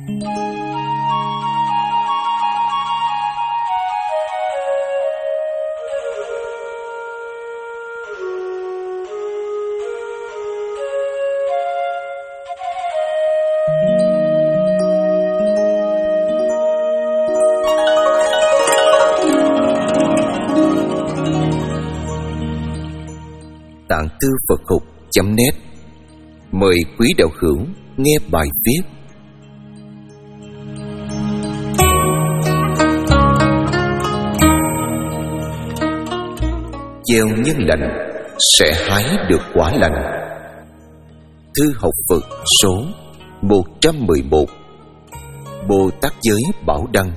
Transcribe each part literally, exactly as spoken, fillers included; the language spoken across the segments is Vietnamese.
Tạng Thư Phật Học chấm net mời quý đạo hữu nghe bài viết Gieo nhân lành sẽ hái được quả lành. Thư học Phật số một trăm mười một, Bồ Tát Giới Bảo Đăng.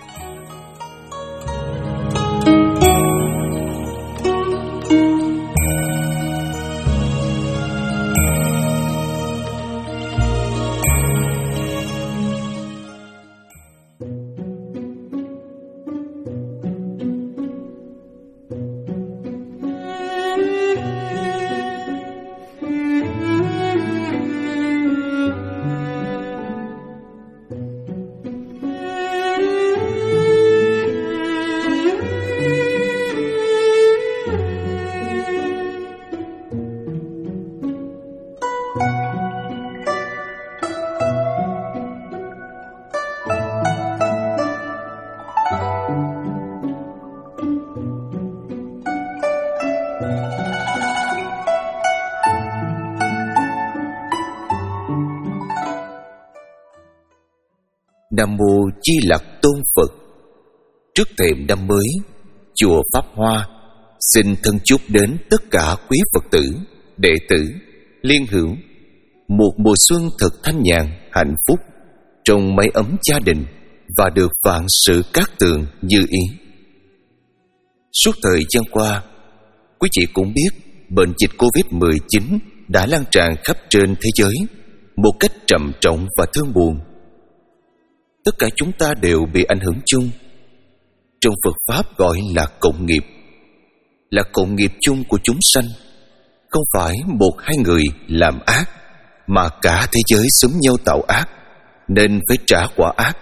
Nam Mô Di Lặc Tôn Phật. Trước thềm năm mới, chùa Pháp Hoa xin thân chúc đến tất cả quý Phật tử, đệ tử, liên hữu một mùa xuân thật thanh nhàn, hạnh phúc, trong mái ấm gia đình và được vạn sự cát tường như ý. Suốt thời gian qua, quý chị cũng biết bệnh dịch covid mười chín đã lan tràn khắp trên thế giới một cách trầm trọng và thương buồn. Tất cả chúng ta đều bị ảnh hưởng chung. Trong Phật Pháp gọi là cộng nghiệp, là cộng nghiệp chung của chúng sanh. Không phải một hai người làm ác, mà cả thế giới xúm nhau tạo ác, nên phải trả quả ác.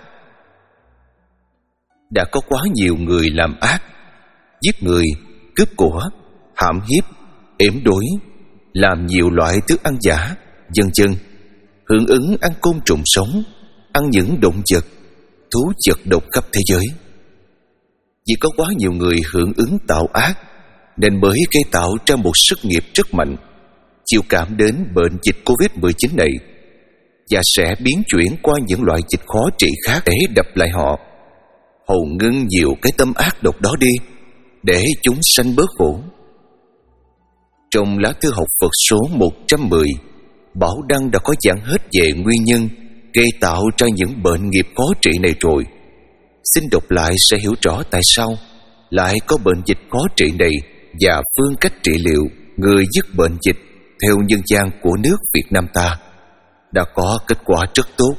Đã có quá nhiều người làm ác, giết người, cướp của, hãm hiếp, ếm đối, làm nhiều loại thức ăn giả, vân vân, hưởng ứng ăn côn trùng sống, ăn những động vật, thú vật độc khắp thế giới. Vì có quá nhiều người hưởng ứng tạo ác, nên mới gây tạo ra một sức nghiệp rất mạnh, chịu cảm đến bệnh dịch covid mười chín này, và sẽ biến chuyển qua những loại dịch khó trị khác để đập lại họ, hầu ngưng nhiều cái tâm ác độc đó đi, để chúng sanh bớt khổ. Trong lá thư học Phật số một trăm mười, Bảo Đăng đã có giảng hết về nguyên nhân gây tạo ra những bệnh nghiệp khó trị này rồi. Xin đọc lại sẽ hiểu rõ tại sao lại có bệnh dịch khó trị này và phương cách trị liệu người dứt bệnh dịch theo nhân gian của nước Việt Nam ta đã có kết quả rất tốt.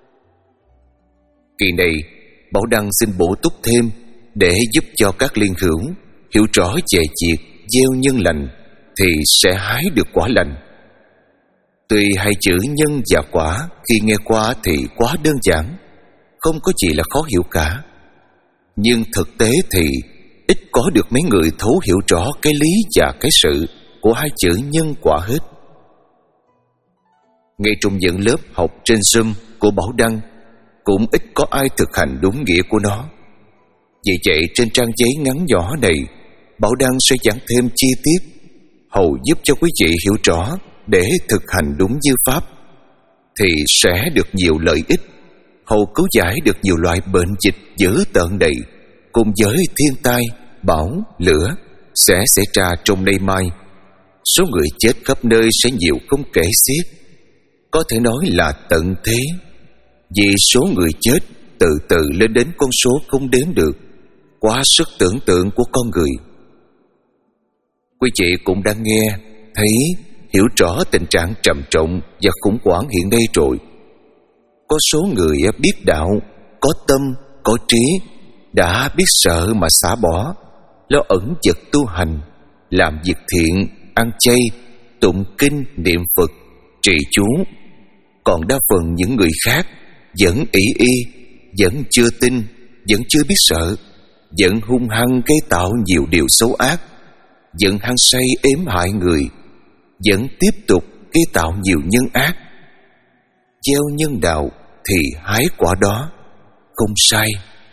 Kỳ này, Bảo Đăng xin bổ túc thêm để giúp cho các liên hữu hiểu rõ về việc gieo nhân lành thì sẽ hái được quả lành. Tuy hai chữ nhân và quả khi nghe qua thì quá đơn giản, không có gì là khó hiểu cả. Nhưng thực tế thì ít có được mấy người thấu hiểu rõ cái lý và cái sự của hai chữ nhân quả hết. Ngay trong những lớp học trên Zoom của Bảo Đăng cũng ít có ai thực hành đúng nghĩa của nó. Vì vậy trên trang giấy ngắn nhỏ này, Bảo Đăng sẽ giảng thêm chi tiết, hầu giúp cho quý vị hiểu rõ để thực hành đúng như Pháp, thì sẽ được nhiều lợi ích, hầu cứu giải được nhiều loại bệnh dịch dữ tợn này, cùng với thiên tai, bão, lửa sẽ xảy ra trong nay mai. Số người chết khắp nơi sẽ nhiều không kể xiết, có thể nói là tận thế, vì số người chết từ từ lên đến con số không đếm được, quá sức tưởng tượng của con người. Quý vị cũng đang nghe, thấy, hiểu rõ tình trạng trầm trọng và khủng hoảng hiện nay rồi. Có số người biết đạo, có tâm, có trí, đã biết sợ mà xả bỏ, lo ẩn vật tu hành, làm việc thiện, ăn chay, tụng kinh, niệm Phật, trì chú. Còn đa phần những người khác vẫn ỷ y, vẫn chưa tin, vẫn chưa biết sợ, vẫn hung hăng gây tạo nhiều điều xấu ác, vẫn hăng say ếm hại người, vẫn tiếp tục gây tạo nhiều nhân ác. Gieo nhân đạo thì hái quả đó, không sai.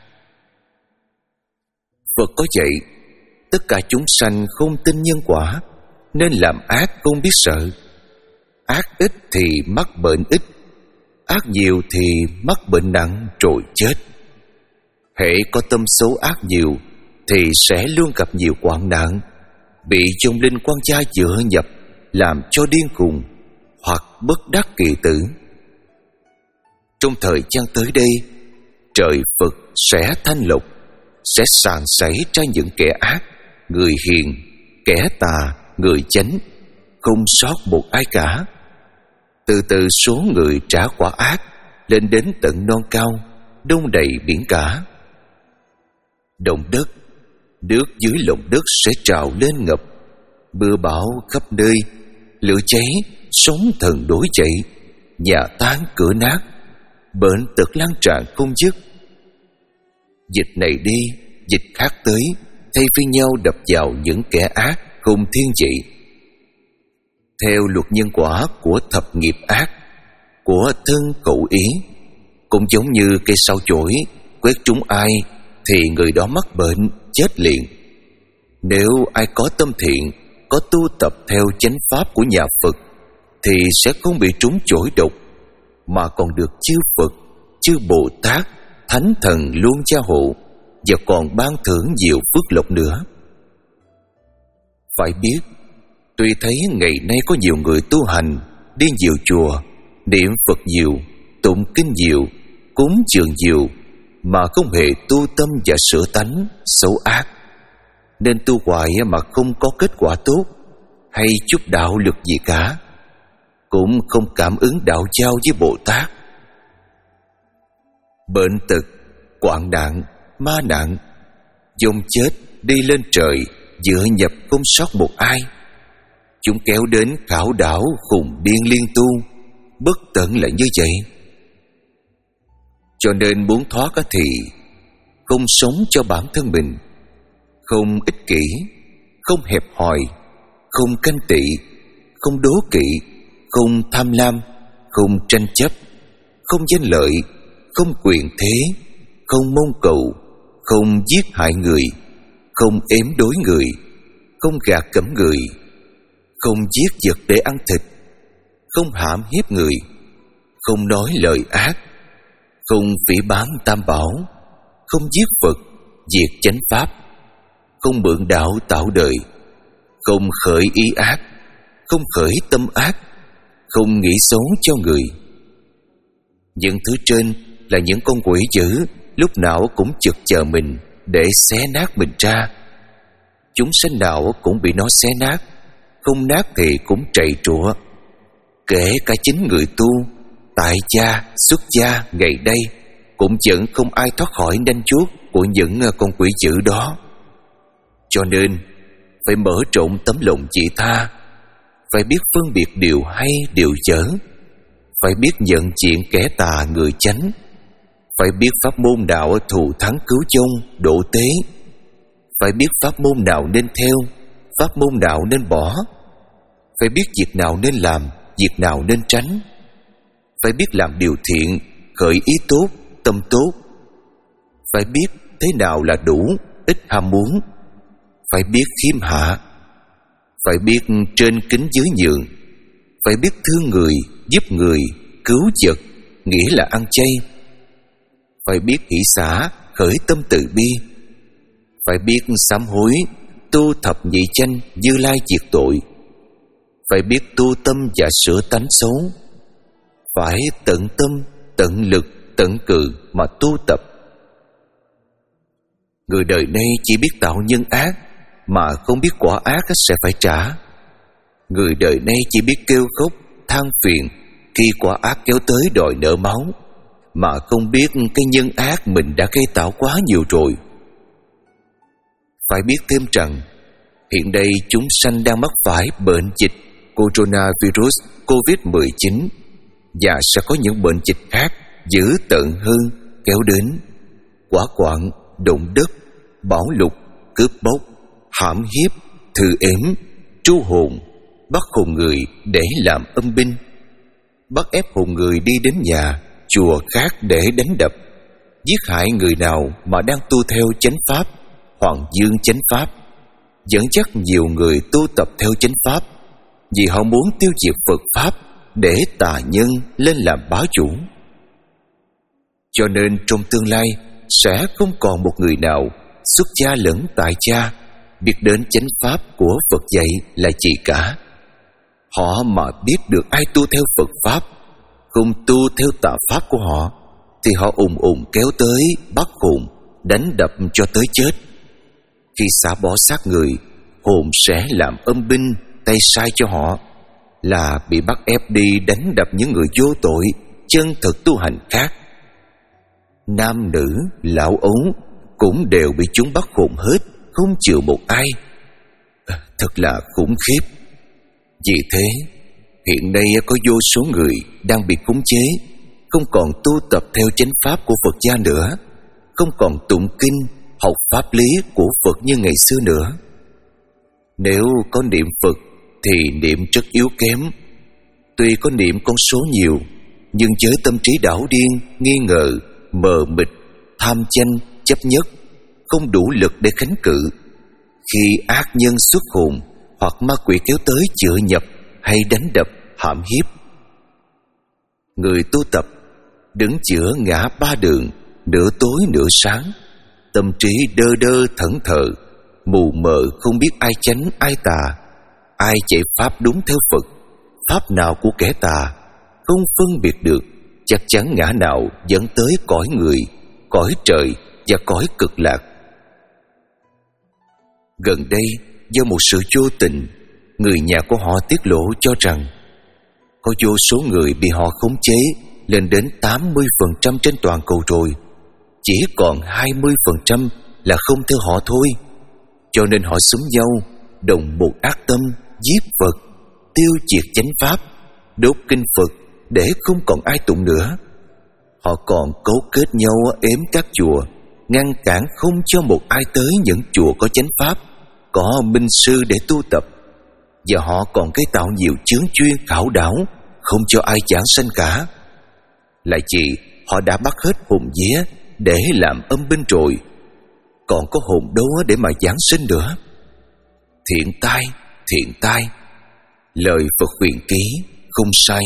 Phật có dạy, tất cả chúng sanh không tin nhân quả, nên làm ác không biết sợ. Ác ít thì mắc bệnh ít, ác nhiều thì mắc bệnh nặng rồi chết. Hễ có tâm xấu ác nhiều thì sẽ luôn gặp nhiều hoạn nạn, bị vong linh quan gia dựa nhập, làm cho điên khùng hoặc bất đắc kỳ tử. Trong thời gian tới đây, trời Phật sẽ thanh lọc, sẽ sàn sảy ra những kẻ ác, người hiền, kẻ tà, người chánh, không sót một ai cả. Từ từ số người trả quả ác lên đến tận non cao, đông đầy biển cả. Động đất, nước dưới lòng đất sẽ trào lên ngập, mưa bão khắp nơi, lửa cháy, sóng thần đổi dậy, nhà tan cửa nát, bệnh tật lan tràn không dứt. Dịch này đi, dịch khác tới, thay phiên nhau đập vào những kẻ ác không thiên vị. Theo luật nhân quả của thập nghiệp ác, của thân khẩu ý, cũng giống như cây sao chổi quét trúng ai thì người đó mắc bệnh chết liền. Nếu ai có tâm thiện, có tu tập theo chánh pháp của nhà Phật thì sẽ không bị trúng chổi độc, mà còn được chư Phật, chư Bồ Tát, Thánh Thần luôn gia hộ, và còn ban thưởng nhiều phước lộc nữa. Phải biết, tuy thấy ngày nay có nhiều người tu hành, đi nhiều chùa, niệm Phật nhiều, tụng kinh nhiều, cúng dường nhiều, mà không hề tu tâm và sửa tánh xấu ác, nên tu hoài mà không có kết quả tốt hay chút đạo lực gì cả, cũng không cảm ứng đạo giao với Bồ Tát. Bệnh tật, hoạn nạn, ma nạn, dông chết đi lên trời, dựa nhập không sót một ai. Chúng kéo đến khảo đảo khùng điên liên tu, bất tận là như vậy. Cho nên muốn thoát thì không sống cho bản thân mình, không ích kỷ, không hẹp hòi, không ganh tị, không đố kỵ, không tham lam, không tranh chấp, không danh lợi, không quyền thế, không mong cầu, không giết hại người, không ếm đối người, không gạt gẫm người, không giết vật để ăn thịt, không hãm hiếp người, không nói lời ác, không phỉ báng tam bảo, không giết Phật, diệt chánh pháp, không mượn đạo tạo đời, không khởi ý ác, không khởi tâm ác, không nghĩ xấu cho người. Những thứ trên là những con quỷ dữ lúc nào cũng chực chờ mình để xé nát mình ra. Chúng sanh nào cũng bị nó xé nát, không nát thì cũng trầy trụa. Kể cả chính người tu, tại gia, xuất gia ngày đây cũng vẫn không ai thoát khỏi nanh chuốt của những con quỷ dữ đó. Cho nên phải mở rộng tấm lòng vị tha, phải biết phân biệt điều hay điều dở, phải biết nhận diện kẻ tà người chánh, phải biết pháp môn nào thù thắng cứu chung độ tế, phải biết pháp môn nào nên theo, pháp môn nào nên bỏ, phải biết việc nào nên làm, việc nào nên tránh, phải biết làm điều thiện, khởi ý tốt, tâm tốt, phải biết thế nào là đủ, ít ham muốn, phải biết khiêm hạ, phải biết trên kính dưới nhường, phải biết thương người, giúp người, cứu vật, nghĩa là ăn chay, phải biết hỷ xả, khởi tâm từ bi, phải biết sám hối, tu thập nhị chánh, Như Lai diệt tội, phải biết tu tâm và sửa tánh xấu, phải tận tâm, tận lực, tận cự mà tu tập. Người đời nay chỉ biết tạo nhân ác mà không biết quả ác sẽ phải trả. Người đời nay chỉ biết kêu khóc, than phiền khi quả ác kéo tới đòi nợ máu, mà không biết cái nhân ác mình đã gây tạo quá nhiều rồi. Phải biết thêm rằng hiện nay chúng sanh đang mắc phải bệnh dịch coronavirus covid mười chín và sẽ có những bệnh dịch khác dữ tợn hơn kéo đến: hỏa hoạn, động đất, bão lụt, cướp bóc, hãm hiếp, thư ếm, tru hồn, bắt hồn người để làm âm binh, bắt ép hồn người đi đến nhà, chùa khác để đánh đập, giết hại người nào mà đang tu theo chánh pháp, hoàng dương chánh pháp, dẫn dắt nhiều người tu tập theo chánh pháp, vì họ muốn tiêu diệt Phật pháp để tà nhân lên làm bá chủ. Cho nên trong tương lai sẽ không còn một người nào xuất gia lẫn tại gia biết đến chánh pháp của Phật dạy là gì cả. Họ mà biết được ai tu theo Phật pháp, không tu theo tà pháp của họ, thì họ ùng ùng kéo tới bắt hồn, đánh đập cho tới chết. Khi xả bỏ xác người, hồn sẽ làm âm binh tay sai cho họ, là bị bắt ép đi đánh đập những người vô tội chân thực tu hành khác. Nam nữ, lão ấu cũng đều bị chúng bắt hồn hết, không chịu một ai. À, thật là khủng khiếp. Vì thế, hiện nay có vô số người đang bị khống chế, không còn tu tập theo chánh pháp của Phật gia nữa, không còn tụng kinh, học pháp lý của Phật như ngày xưa nữa. Nếu có niệm Phật thì niệm rất yếu kém. Tuy có niệm con số nhiều, nhưng với tâm trí đảo điên, nghi ngờ, mờ mịt, tham tranh, chấp nhất, không đủ lực để kháng cự. Khi ác nhân xuất hồn hoặc ma quỷ kéo tới chữa nhập hay đánh đập, hãm hiếp, người tu tập đứng chữa ngã ba đường, nửa tối nửa sáng, tâm trí đơ đơ thẫn thờ, mù mờ không biết ai chánh ai tà, ai chạy pháp đúng theo Phật, pháp nào của kẻ tà, không phân biệt được, chắc chắn ngã nào dẫn tới cõi người, cõi trời và cõi cực lạc. Gần đây, do một sự vô tình, người nhà của họ tiết lộ cho rằng có vô số người bị họ khống chế lên đến tám mươi phần trăm trên toàn cầu rồi, chỉ còn hai mươi phần trăm là không theo họ thôi. Cho nên họ xúm nhau, đồng một ác tâm, giết Phật, tiêu diệt chánh pháp, đốt kinh Phật để không còn ai tụng nữa. Họ còn cấu kết nhau ếm các chùa, ngăn cản không cho một ai tới những chùa có chánh pháp, có minh sư để tu tập. Và họ còn cái tạo nhiều chướng chuyên khảo đảo, không cho ai giảng sanh cả. Lại chỉ họ đã bắt hết hồn vía để làm âm binh rồi, còn có hồn đâu để mà giảng sinh nữa. Thiện tai, thiện tai, lời Phật khuyên ký không sai.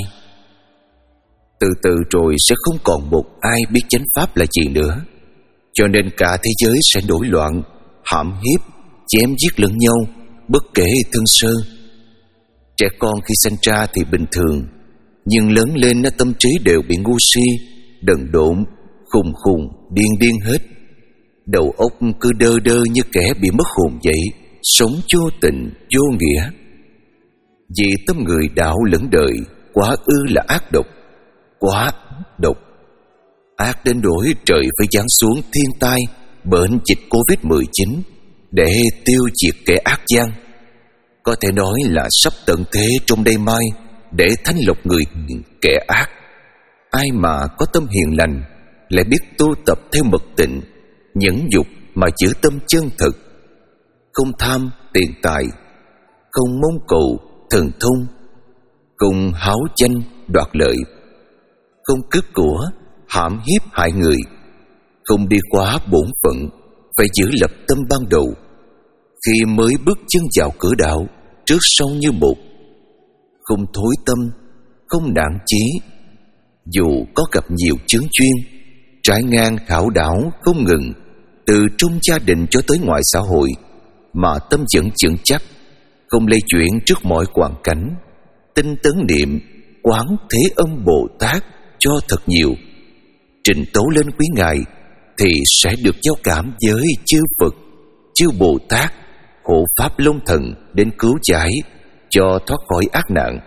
Từ từ rồi sẽ không còn một ai biết chánh pháp là gì nữa. Cho nên cả thế giới sẽ nổi loạn, hãm hiếp, chém giết lẫn nhau, bất kể thân sơ. Trẻ con khi sinh ra thì bình thường, nhưng lớn lên tâm trí đều bị ngu si, đần độn, khùng khùng, điên điên hết. Đầu óc cứ đơ đơ như kẻ bị mất hồn vậy, sống vô tình, vô nghĩa. Vì tâm người đạo lẫn đời, quá ư là ác độc, quá độc. Ác đến nỗi trời phải giáng xuống thiên tai, bệnh dịch Covid mười chín để tiêu diệt kẻ ác gian. Có thể nói là sắp tận thế trong đây mai để thanh lọc người kẻ ác. Ai mà có tâm hiền lành, lại biết tu tập theo mật tịnh, nhẫn dục mà giữ tâm chân thực, không tham tiền tài, không mong cầu thần thông, không háo danh đoạt lợi, không cướp của, hãm hiếp hại người, không đi quá bổn phận, phải giữ lập tâm ban đầu. Khi mới bước chân vào cửa đạo, trước sau như một, không thối tâm, không nản chí. Dù có gặp nhiều chướng chuyên, trải ngang khảo đảo không ngừng, từ trong gia đình cho tới ngoài xã hội, mà tâm vẫn vững chắc, không lay chuyển trước mọi hoàn cảnh. Tinh tấn niệm quán Thế Âm Bồ Tát cho thật nhiều, trình tấu lên quý ngài, thì sẽ được giao cảm với chư Phật, chư Bồ Tát, hộ pháp Long Thần đến cứu giải, cho thoát khỏi ác nạn.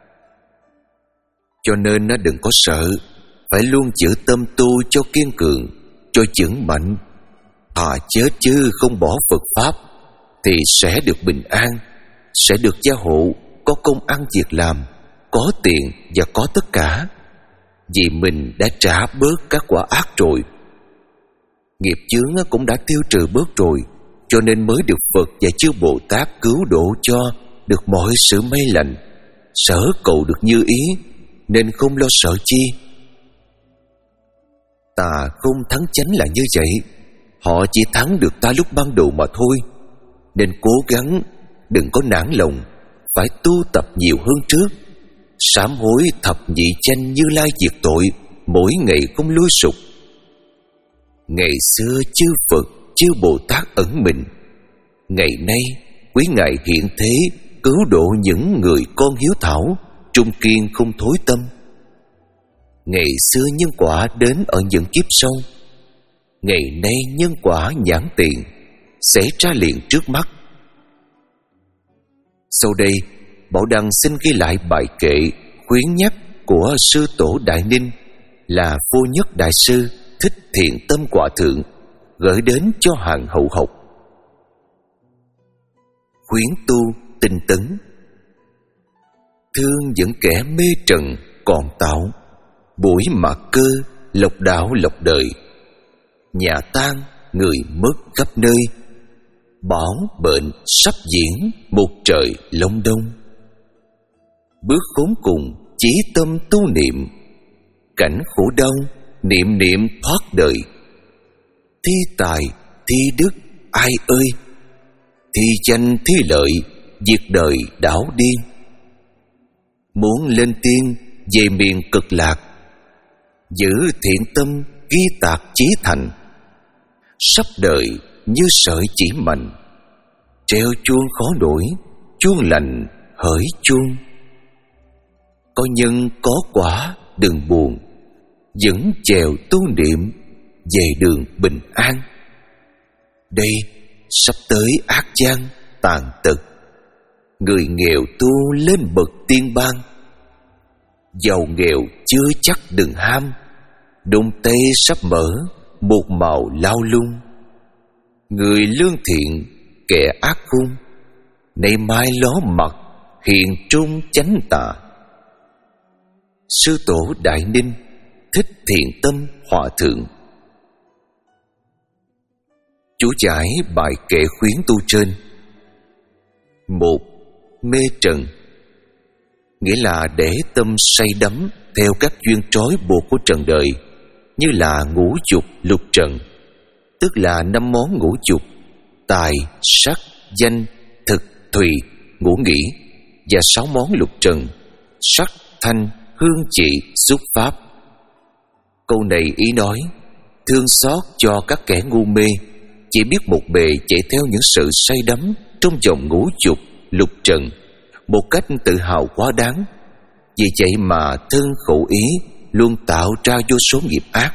Cho nên nó đừng có sợ, phải luôn giữ tâm tu cho kiên cường, cho vững mạnh. Thà chết chứ không bỏ Phật pháp, thì sẽ được bình an, sẽ được gia hộ, có công ăn việc làm, có tiền và có tất cả. vì mình đã trả bớt các quả ác rồi. Nghiệp chướng cũng đã tiêu trừ bớt rồi, cho nên mới được Phật và chư Bồ Tát cứu độ cho được mọi sự may lành, sở cầu được như ý, nên không lo sợ chi. Tà không thắng chánh là như vậy, họ chỉ thắng được ta lúc ban đầu mà thôi. Nên cố gắng, đừng có nản lòng, phải tu tập nhiều hơn trước, sám hối thập nhị chánh Như Lai diệt tội, mỗi ngày không lối sụp. Ngày xưa chư Phật, chư Bồ Tát ẩn mình, ngày nay quý ngài hiện thế cứu độ những người con hiếu thảo, trung kiên không thối tâm. Ngày xưa nhân quả đến ở những kiếp sau, ngày nay nhân quả nhãn tiền xảy ra liền trước mắt. Sau đây, Bảo Đăng xin ghi lại bài kệ khuyến nhắc của Sư Tổ Đại Ninh là Vô Nhất Đại Sư Thích Thiện Tâm Hòa Thượng gửi đến cho hàng hậu học. Khuyến tu tinh tấn, thương những kẻ mê trần còn tạo, buổi mặc cơ lộc đạo lộc đời. Nhà tan người mất khắp nơi, bão bệnh sắp diễn một trời lông đông. Bước khốn cùng chí tâm tu niệm, cảnh khổ đau niệm niệm thoát đời. Thi tài thi đức ai ơi, thi danh thi lợi diệt đời đảo điên. Muốn lên tiên về miền cực lạc, giữ thiện tâm ghi tạc chí thành. Sắp đời như sợi chỉ mạnh, treo chuông khó đổi, chuông lành hỡi chuông. Có nhân có quả đừng buồn, vẫn chèo tu niệm về đường bình an. Đây sắp tới ác gian tàn tật, người nghèo tu lên bậc tiên ban. Giàu nghèo chưa chắc đừng ham, đụng tay sắp mở một màu lao lung. Người lương thiện kẻ ác khung, nay mai ló mặt hiện trung chánh tà. Sư Tổ Đại Ninh Thích Thiện Tâm Hòa Thượng. Chú giải bài kệ khuyến tu trên. Một, mê trần, nghĩa là để tâm say đắm theo các duyên trói buộc của trần đời, như là ngũ dục lục trần, tức là năm món ngũ dục: tài, sắc, danh, thực, thùy, ngũ nghỉ, và sáu món lục trần: sắc, thanh, hương, trị, xúc, pháp. Câu này ý nói thương xót cho các kẻ ngu mê, chỉ biết một bề chạy theo những sự say đắm trong vòng ngũ dục lục trần một cách tự hào quá đáng. Vì vậy mà thân khẩu ý luôn tạo ra vô số nghiệp ác.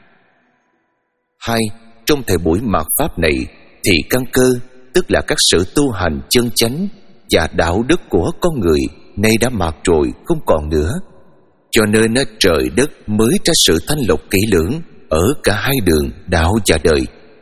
Hai, trong thời buổi mạt pháp này thì căn cơ, tức là các sự tu hành chân chánh và đạo đức của con người nay đã mạt rồi, không còn nữa. Cho nên trời đất mới ra sự thanh lọc kỹ lưỡng ở cả hai đường đạo và đời.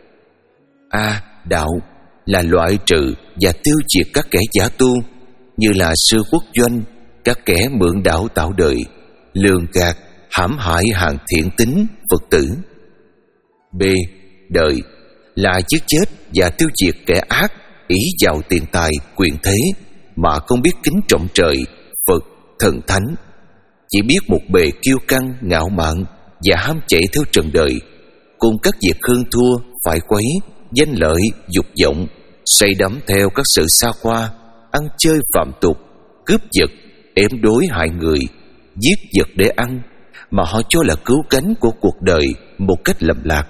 A. Đạo là loại trừ và tiêu diệt các kẻ giả tu, như là sư quốc doanh, các kẻ mượn đạo tạo đời, lường gạt, hãm hại hàng thiện tín Phật tử. B. Đời là giết chết và tiêu diệt kẻ ác, ỷ vào tiền tài, quyền thế mà không biết kính trọng trời, Phật, thần thánh, chỉ biết một bề kiêu căng, ngạo mạn và ham chạy theo trần đời, cùng các việc hơn thua, phải quấy, danh lợi, dục vọng, say đắm theo các sự xa hoa, ăn chơi phạm tục, cướp giật, ém đối hại người, giết vật để ăn, mà họ cho là cứu cánh của cuộc đời một cách lầm lạc.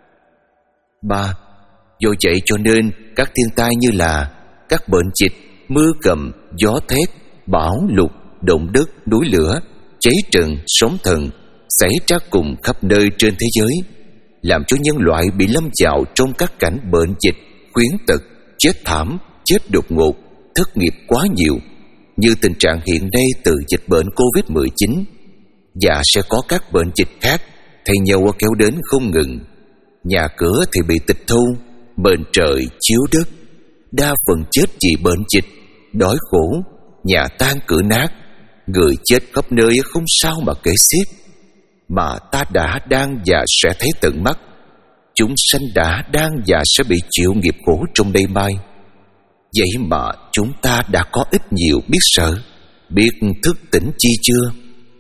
Ba. Do vậy cho nên các thiên tai như là các bệnh dịch, mưa cầm, gió thét, bão lụt, động đất, núi lửa, cháy rừng, sóng thần xảy ra cùng khắp nơi trên thế giới, làm cho nhân loại bị lâm vào trong các cảnh bệnh dịch, khuyến tật, chết thảm, chết đột ngột, thất nghiệp quá nhiều, như tình trạng hiện nay từ dịch bệnh covid mười chín, và sẽ có các bệnh dịch khác thay nhau kéo đến không ngừng. Nhà cửa thì bị tịch thu, bệnh trời chiếu đất, đa phần chết vì bệnh dịch, đói khổ, nhà tan cửa nát, người chết khắp nơi không sao mà kể xiết. mà ta đã, đang và sẽ thấy tận mắt. Chúng sanh đã, đang và sẽ bị chịu nghiệp khổ trong đây mai. Vậy mà chúng ta đã có ít nhiều biết sợ, biết thức tỉnh chi chưa?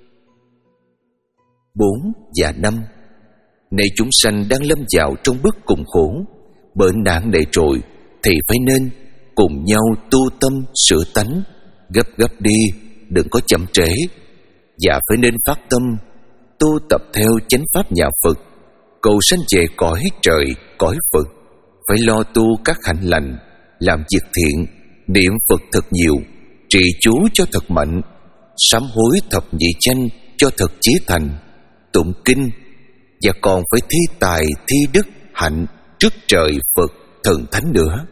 Bốn và năm. Này chúng sanh đang lâm vào trong bước cùng khổ, bệnh nạn này rồi, thì phải nên cùng nhau tu tâm sửa tánh, gấp gấp đi, đừng có chậm trễ. Và phải nên phát tâm tu tập theo chánh pháp nhà Phật, cầu sanh về cõi trời, cõi Phật. Phải lo tu các hạnh lành, làm việc thiện, niệm Phật thật nhiều, trì chú cho thật mạnh, sám hối thập nhị chánh cho thật chí thành, tụng kinh, và còn phải thi tài, thi đức, hạnh trước trời Phật thần thánh nữa.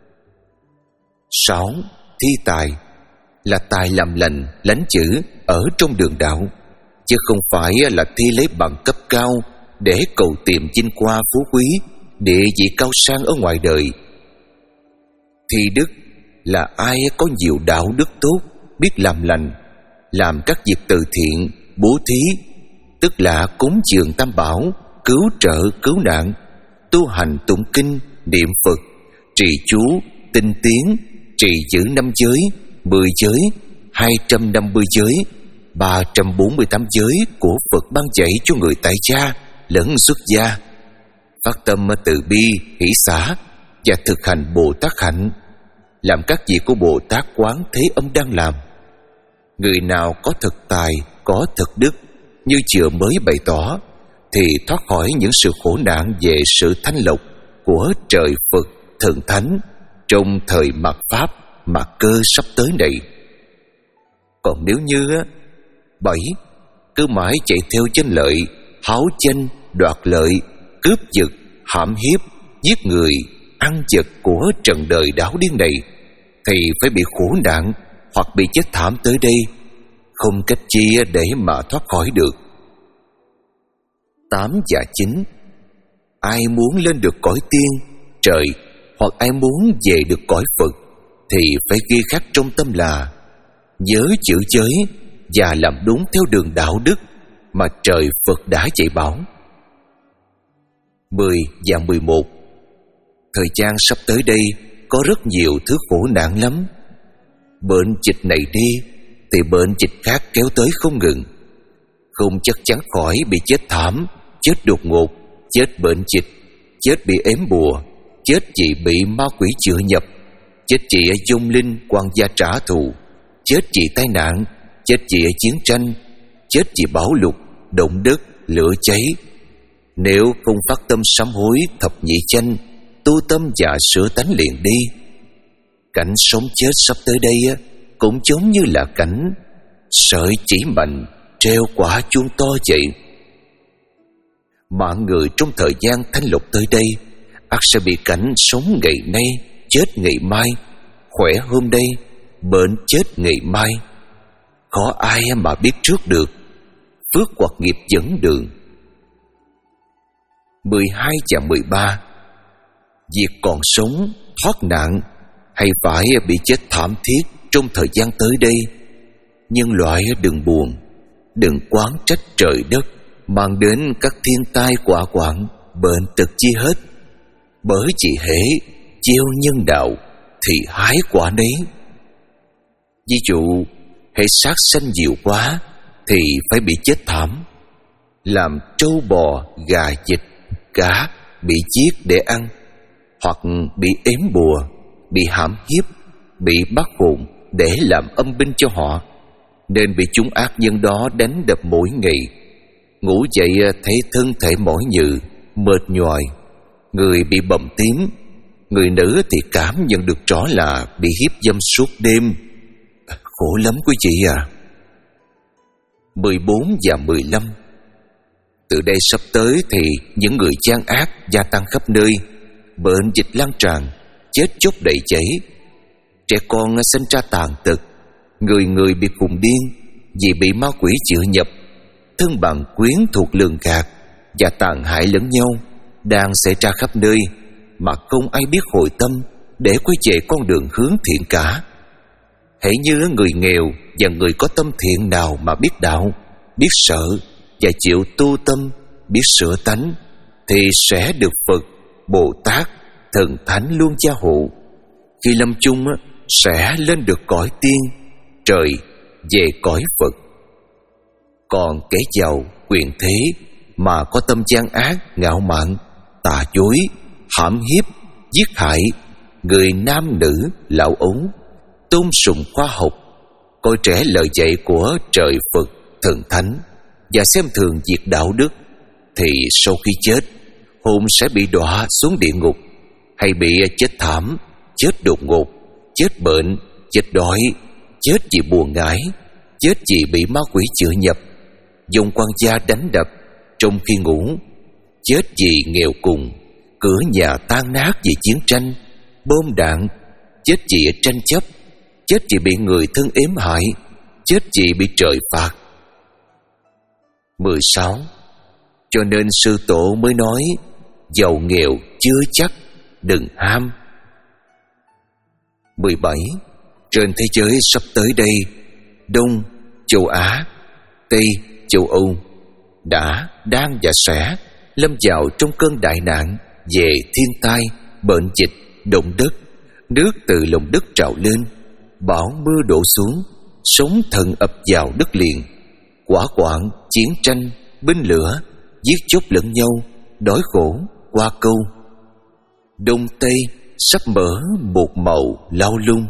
Sáu. Thi tài là tài làm lành, lánh chữ ở trong đường đạo, chứ không phải là thi lấy bằng cấp cao để cầu tìm vinh hoa phú quý, địa vị cao sang ở ngoài đời. Thi đức là ai có nhiều đạo đức tốt, biết làm lành, làm các việc từ thiện, bố thí, tức là cúng dường tam bảo, cứu trợ cứu nạn, tu hành tụng kinh, niệm Phật, trì chú, tinh tiến, trì giữ năm giới, mười giới, hai trăm năm mươi giới, ba trăm bốn mươi tám giới của Phật ban dạy cho người tại gia lẫn xuất gia. Phát tâm từ bi, hỷ xả và thực hành Bồ Tát hạnh, làm các việc của Bồ Tát Quán Thế Âm đang làm. Người nào có thực tài, có thực đức như vừa mới bày tỏ, thì thoát khỏi những sự khổ nạn về sự thanh lọc của trời Phật thần thánh trong thời mạt Pháp mạt cơ sắp tới này. Còn nếu như bảy, cứ mãi chạy theo danh lợi, háo danh, đoạt lợi, cướp giật, hãm hiếp, giết người, ăn vật của trần đời đảo điên này, thì phải bị khổ nạn hoặc bị chết thảm tới đây, không cách chi để mà thoát khỏi được. Tám và chín. Ai muốn lên được cõi tiên, trời, hoặc ai muốn về được cõi Phật, thì phải ghi khắc trong tâm là nhớ chữ giới và làm đúng theo đường đạo đức mà trời Phật đã dạy bảo. Mười và mười một. Thời gian sắp tới đây có rất nhiều thứ khổ nạn lắm. Bệnh dịch này đi thì bệnh dịch khác kéo tới không ngừng, không chắc chắn khỏi bị chết thảm, chết đột ngột, chết bệnh dịch, chết bị ếm bùa, chết vì bị ma quỷ chữa nhập, chết vì dung linh quan gia trả thù, chết vì tai nạn, chết vì chiến tranh, chết vì bão lụt, động đất, lửa cháy. Nếu không phát tâm sám hối thập nhị chánh, tu tâm và sửa tánh liền đi, cảnh sống chết sắp tới đây cũng giống như là cảnh sợi chỉ mạnh treo quả chuông to vậy. Mạng người trong thời gian thanh lục tới đây ắt sẽ bị cảnh sống ngày nay, chết ngày mai, khỏe hôm nay, bệnh chết ngày mai. Khó ai mà biết trước được, phước hoặc nghiệp dẫn đường. Mười hai và mười ba. Việc còn sống, thoát nạn hay phải bị chết thảm thiết trong thời gian tới đây, nhân loại đừng buồn, đừng quán trách trời đất mang đến các thiên tai quả quạng, bệnh tật chi hết. Bởi chỉ hễ gieo nhân đạo thì hái quả nấy. Ví dụ, hễ sát sanh nhiều quá thì phải bị chết thảm, làm trâu bò, gà, vịt, cá bị giết để ăn, hoặc bị ếm bùa, bị hãm hiếp, bị bắt hồn để làm âm binh cho họ, nên bị chúng ác nhân đó đánh đập mỗi ngày. Ngủ dậy thấy thân thể mỏi nhừ, mệt nhoài, người bị bầm tím, người nữ thì cảm nhận được rõ là bị hiếp dâm suốt đêm. Khổ lắm quý vị à. Mười bốn và mười lăm. Từ đây sắp tới thì những người gian ác gia tăng khắp nơi, bệnh dịch lan tràn, chết chóc đầy chảy, trẻ con sinh ra tàn tật, người người bị khùng điên vì bị ma quỷ chữa nhập, thân bằng quyến thuộc lường gạt và tàn hại lẫn nhau đang xảy ra khắp nơi, mà không ai biết hồi tâm để quay về con đường hướng thiện cả. Hễ như người nghèo và người có tâm thiện nào mà biết đạo, biết sợ và chịu tu tâm, biết sửa tánh, thì sẽ được Phật, Bồ Tát, Thần Thánh luôn gia hộ. Khi lâm chung sẽ lên được cõi tiên, trời, về cõi Phật. Còn kẻ giàu, quyền thế mà có tâm gian ác, ngạo mạn, tà dối, hãm hiếp, giết hại người nam nữ, lão ấu, tôn sùng khoa học, coi trẻ lời dạy của trời Phật, Thần Thánh và xem thường việc đạo đức, thì sau khi chết, hồn sẽ bị đọa xuống địa ngục, hay bị chết thảm, chết đột ngột, chết bệnh, chết đói, chết vì buồn ngãi, chết vì bị ma quỷ chữa nhập, dùng quan gia đánh đập trong khi ngủ, chết vì nghèo cùng, cửa nhà tan nát vì chiến tranh, bom đạn, chết vì tranh chấp, chết vì bị người thân ếm hại, chết vì bị trời phạt. mười sáu. Cho nên sư tổ mới nói giàu nghèo chưa chắc, đừng ham. mười bảy. Trên thế giới sắp tới đây, Đông, châu Á, Tây, châu Âu đã, đang và sẽ lâm vào trong cơn đại nạn về thiên tai, bệnh dịch, động đất, nước từ lòng đất trào lên, bão mưa đổ xuống, sóng thần ập vào đất liền, hỏa hoạn, chiến tranh, binh lửa, giết chóc lẫn nhau, đói khổ, qua câu. Đông Tây sắp mở một màu lao lung.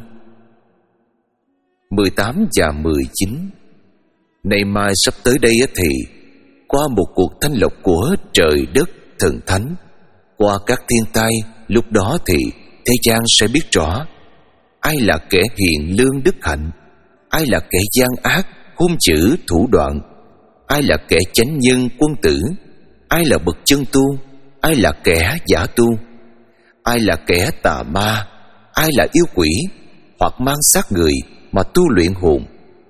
mười tám và mười chín. Nay mai sắp tới đây thì qua một cuộc thanh lọc của trời đất, thần thánh, qua các thiên tai, lúc đó thì thế gian sẽ biết rõ ai là kẻ hiền lương đức hạnh, ai là kẻ gian ác, hung dữ thủ đoạn, ai là kẻ chánh nhân quân tử, ai là bậc chân tu, ai là kẻ giả tu, ai là kẻ tà ma, ai là yêu quỷ, hoặc mang xác người mà tu luyện hồn.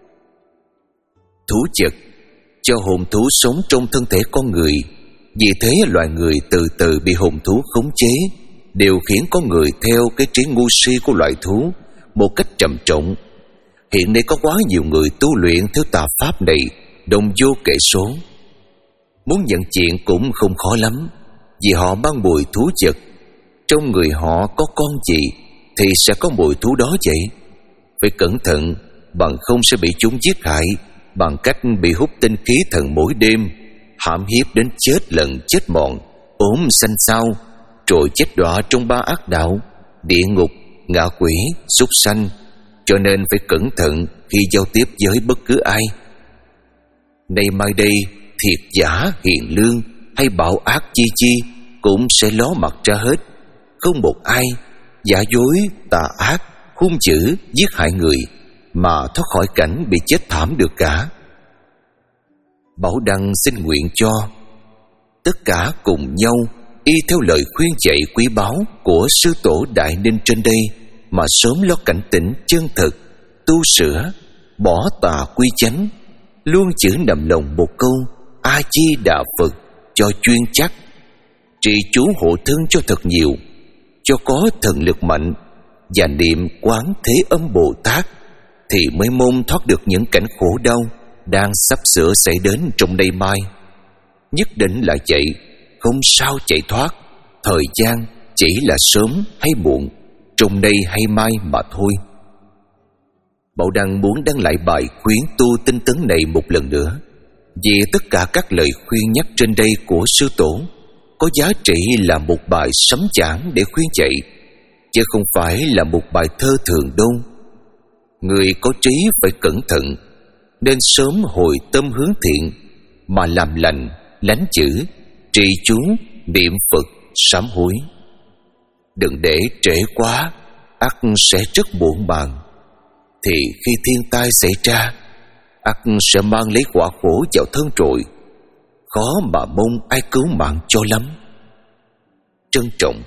Thú vật cho hồn thú sống trong thân thể con người, vì thế loài người từ từ bị hồn thú khống chế, điều khiển con người theo cái trí ngu si của loài thú một cách trầm trọng. Hiện nay có quá nhiều người tu luyện theo tà pháp này, đồng vô kể số. Muốn nhận chuyện cũng không khó lắm, vì họ mang mùi thú vật. Trong người họ có con gì thì sẽ có mùi thú đó vậy. Phải cẩn thận, bằng không sẽ bị chúng giết hại bằng cách bị hút tinh khí thần mỗi đêm, hãm hiếp đến chết lần chết mòn, ốm xanh xao, rồi chết đọa trong ba ác đạo: địa ngục, ngạ quỷ, súc sanh. Cho nên phải cẩn thận khi giao tiếp với bất cứ ai. Nay mai đây, thiệt giả, hiền lương hay bảo ác chi chi cũng sẽ ló mặt ra hết. Không một ai giả dối, tà ác, hung dữ, giết hại người mà thoát khỏi cảnh bị chết thảm được cả. Bảo Đăng xin nguyện cho tất cả cùng nhau y theo lời khuyên dạy quý báu của sư tổ Đại Ninh trên đây mà sớm lo cảnh tỉnh chân thực, tu sửa, bỏ tà quy chánh, luôn chữ nằm lòng một câu A Di Đà Phật cho chuyên chắc, trì chú hộ thân cho thật nhiều, cho có thần lực mạnh, và niệm Quán Thế Âm Bồ Tát, thì mới mong thoát được những cảnh khổ đau đang sắp sửa xảy đến trong đây mai. Nhất định là vậy, không sao chạy thoát. Thời gian chỉ là sớm hay muộn, trong đây hay mai mà thôi. Bảo Đăng muốn đăng lại bài khuyến tu tinh tấn này một lần nữa, vì tất cả các lời khuyên nhắc trên đây của sư tổ có giá trị là một bài sấm giảng để khuyên dạy, chứ không phải là một bài thơ thường đâu. Người có trí phải cẩn thận, nên sớm hồi tâm hướng thiện, mà làm lành, lánh chữ, trì chú, niệm Phật, sám hối. Đừng để trễ quá, ắt sẽ rất muộn màng. Thì khi thiên tai xảy ra, ắt sẽ mang lấy quả khổ vào thân trội, khó mà mong ai cứu mạng cho lắm. Trân trọng.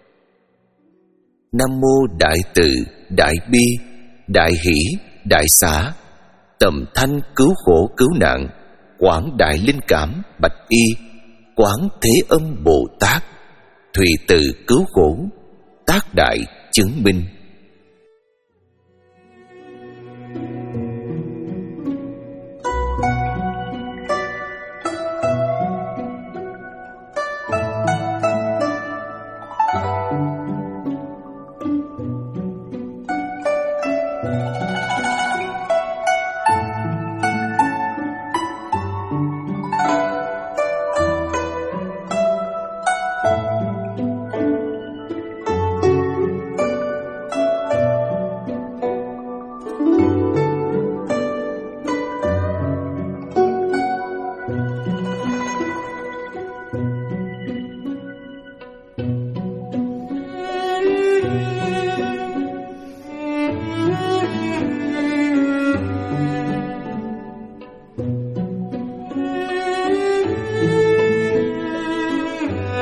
Nam mô Đại Từ Đại Bi Đại Hỷ Đại Xả, Tầm Thanh cứu khổ cứu nạn, Quảng Đại Linh Cảm Bạch Y, Quán Thế Âm Bồ Tát, Thùy Từ cứu khổ, Tác Đại chứng minh.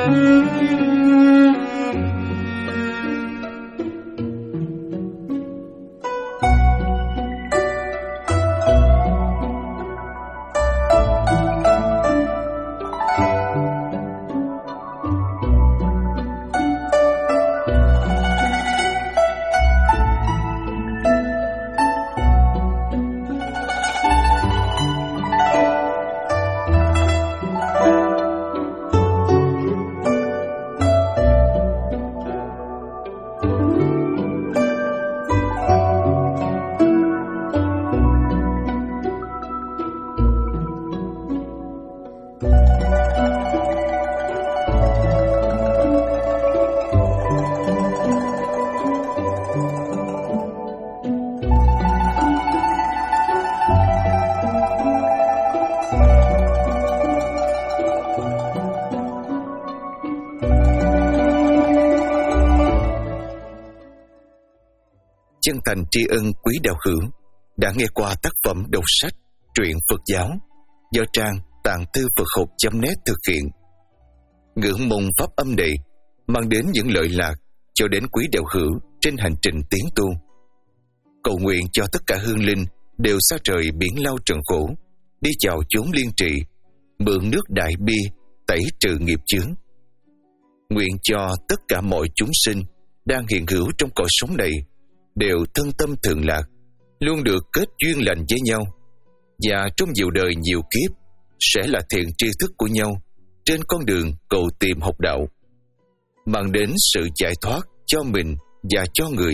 Chân thành tri ân quý đạo hữu đã nghe qua tác phẩm đọc sách truyện Phật giáo do trang tạng thư Phật học chấm net thực hiện. Ngưỡng mong pháp âm này mang đến những lợi lạc cho đến quý đạo hữu trên hành trình tiến tu. Cầu nguyện cho tất cả hương linh đều xa trời biển lao trần khổ, đi chào chốn liên trị, mượn nước đại bi tẩy trừ nghiệp chướng. Nguyện cho tất cả mọi chúng sinh đang hiện hữu trong cõi sống này đều thân tâm thường lạc, luôn được kết duyên lành với nhau, và trong nhiều đời nhiều kiếp sẽ là thiện tri thức của nhau trên con đường cầu tìm học đạo, mang đến sự giải thoát cho mình và cho người.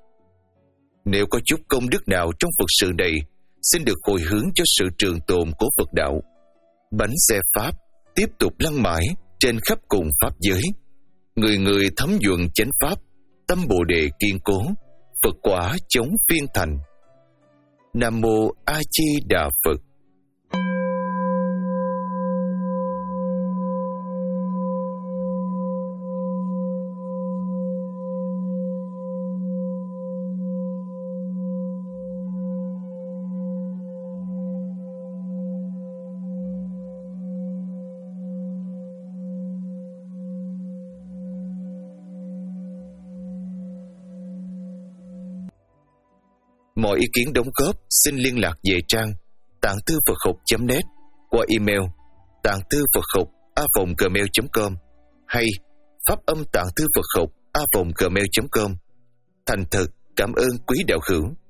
Nếu có chút công đức nào trong Phật sự này, xin được hồi hướng cho sự trường tồn của Phật đạo. Bánh xe Pháp tiếp tục lăn mãi trên khắp cùng Pháp giới. Người người thấm nhuận chánh Pháp, tâm Bồ Đề kiên cố, Phật quả chống phiên thành. Nam Mô A Di Đà Phật. Mọi ý kiến đóng góp xin liên lạc về trang tạng thư Phật học chấm net qua email tạng thư Phật học a vòng gmail chấm com hay pháp âm tạng thư Phật học a vòng gmail chấm com. Thành thật cảm ơn quý đạo hữu.